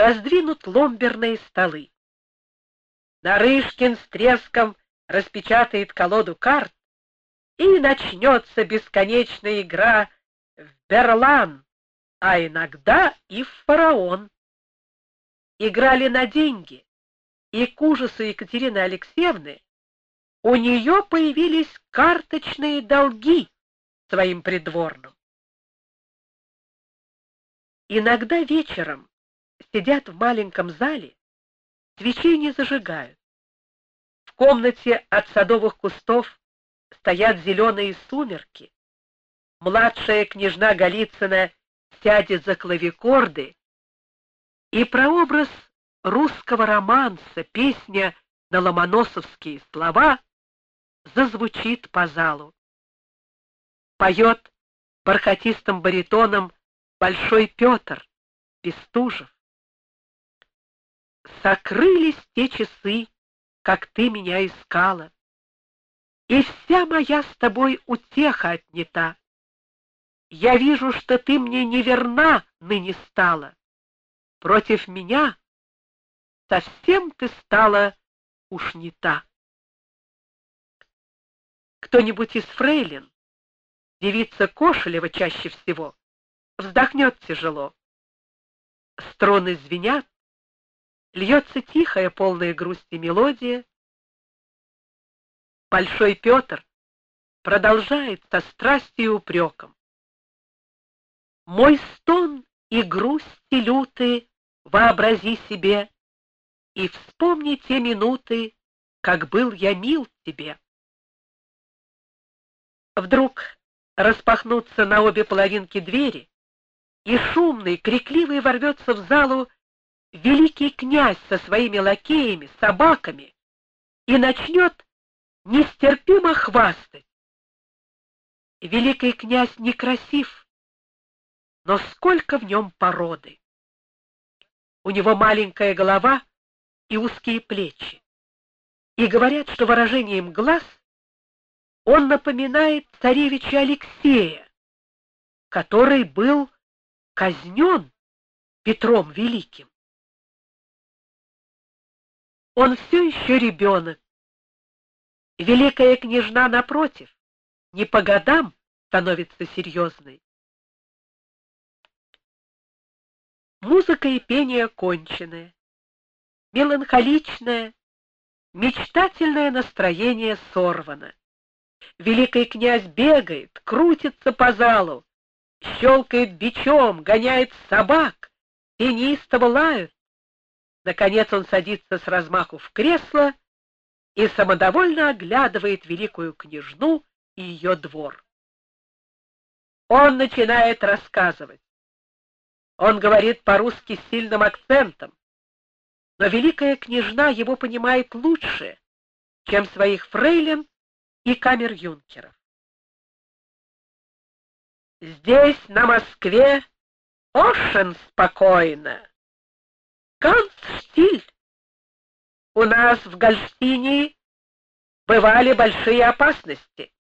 раздвинут ломберные столы. Нарышкин с треском распечатает колоду карт, и начнется бесконечная игра в берлан, а иногда и в фараон. Играли на деньги, и к ужасу Екатерины Алексеевны у нее появились карточные долги своим придворным. Иногда вечером сидят в маленьком зале, свечей не зажигают. В комнате от садовых кустов стоят зеленые сумерки. Младшая княжна Голицына сядет за клавикорды, и прообраз русского романса, песня на ломоносовские слова, зазвучит по залу. Поет бархатистым баритоном Большой Петр Бестужев. Сокрылись те часы, как ты меня искала, и вся моя с тобой утеха отнята. Я вижу, что ты мне неверна ныне стала. Против меня совсем ты стала уж не та. Кто-нибудь из фрейлин, девица Кошелева чаще всего, вздохнет тяжело. Струны звенят, льется тихая, полная грусти мелодия. Большой Петр продолжает со страстью и упреком. Мой стон и грусти люты вообрази себе, и вспомни те минуты, как был я мил тебе. Вдруг распахнутся на обе половинки двери, и шумный, крикливый ворвется в залу великий князь со своими лакеями, собаками, и начнет нестерпимо хвастать. Великий князь некрасив, но сколько в нем породы. У него маленькая голова и узкие плечи. И говорят, что выражением глаз он напоминает царевича Алексея, который был казнен Петром Великим. Он все еще ребенок. Великая княжна, напротив, не по годам становится серьезной. Музыка и пение кончены. Меланхоличное, мечтательное настроение сорвано. Великий князь бегает, крутится по залу, щелкает бичом, гоняет собак, те неистово лают. Наконец он садится с размаху в кресло и самодовольно оглядывает великую княжну и ее двор. Он начинает рассказывать. Он говорит по-русски с сильным акцентом, но великая княжна его понимает лучше, чем своих фрейлин и камер-юнкеров. Здесь, на Москве, очень спокойно. Ганс Штиль. У нас в Гольштине бывали большие опасности.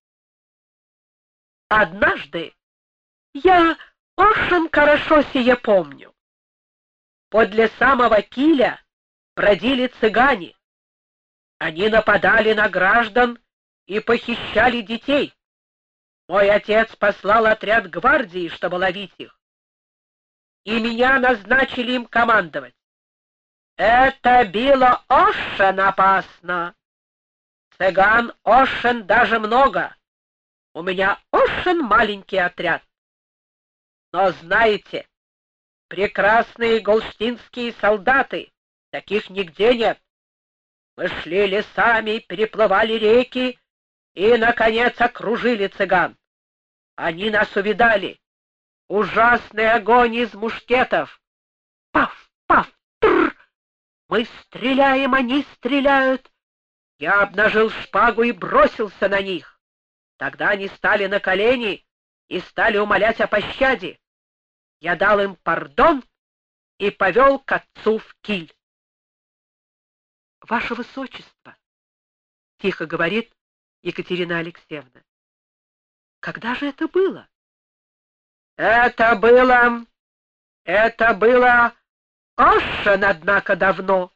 Однажды я очень хорошо сие помню. Подле самого Киля бродили цыгане. Они нападали на граждан и похищали детей. Мой отец послал отряд гвардии, чтобы ловить их. И меня назначили им командовать. Это было очень опасно. Цыган очень даже много. У меня очень маленький отряд. Но знаете, прекрасные голштинские солдаты, таких нигде нет. Мы шли лесами, переплывали реки и, наконец, окружили цыган. Они нас увидали. Ужасный огонь из мушкетов. Паф, паф, тррр. Мы стреляем, они стреляют. Я обнажил шпагу и бросился на них. Тогда они стали на колени и стали умолять о пощаде. Я дал им пардон и повел к отцу в Киль. — Ваше Высочество, — тихо говорит Екатерина Алексеевна, — когда же это было? — Это было Ошен, однако, давно.